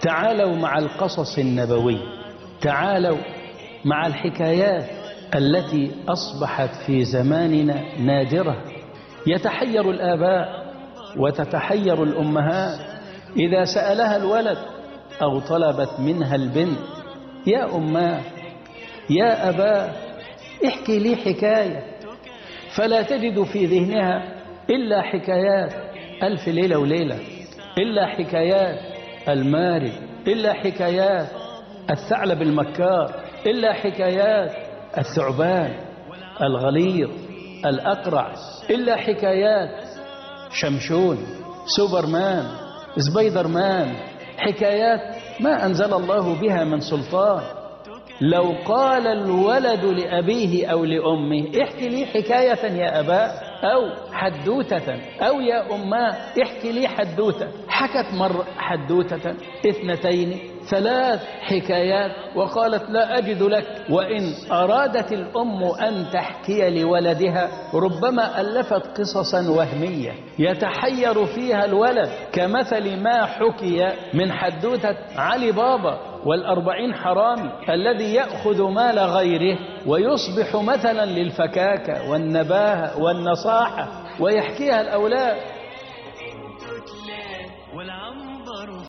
تعالوا مع القصص النبوي، تعالوا مع الحكايات التي أصبحت في زماننا نادرة. يتحير الآباء وتتحير الأمهات إذا سألها الولد أو طلبت منها البنت: يا أماه، يا أباه، احكي لي حكاية. فلا تجد في ذهنها إلا حكايات ألف ليلة وليلة، إلا حكايات المارد، إلا حكايات الثعلب المكار، إلا حكايات الثعبان الغليظ الأقرع، إلا حكايات شمشون، سوبرمان، سبايدر مان، حكايات ما أنزل الله بها من سلطان. لو قال الولد لأبيه أو لأمه: احكي لي حكاية يا أبا، أو حدوتة، أو يا أما احكي لي حدوتة، حكت مرة حدوتة، اثنتين، ثلاث حكايات، وقالت: لا أجد لك. وإن أرادت الأم أن تحكي لولدها ربما ألفت قصصا وهمية يتحير فيها الولد، كمثل ما حكي من حدوتة علي بابا والأربعين حرامي الذي يأخذ مال غيره ويصبح مثلا للفكاكة والنباهة والنصاحة ويحكيها الأولاد.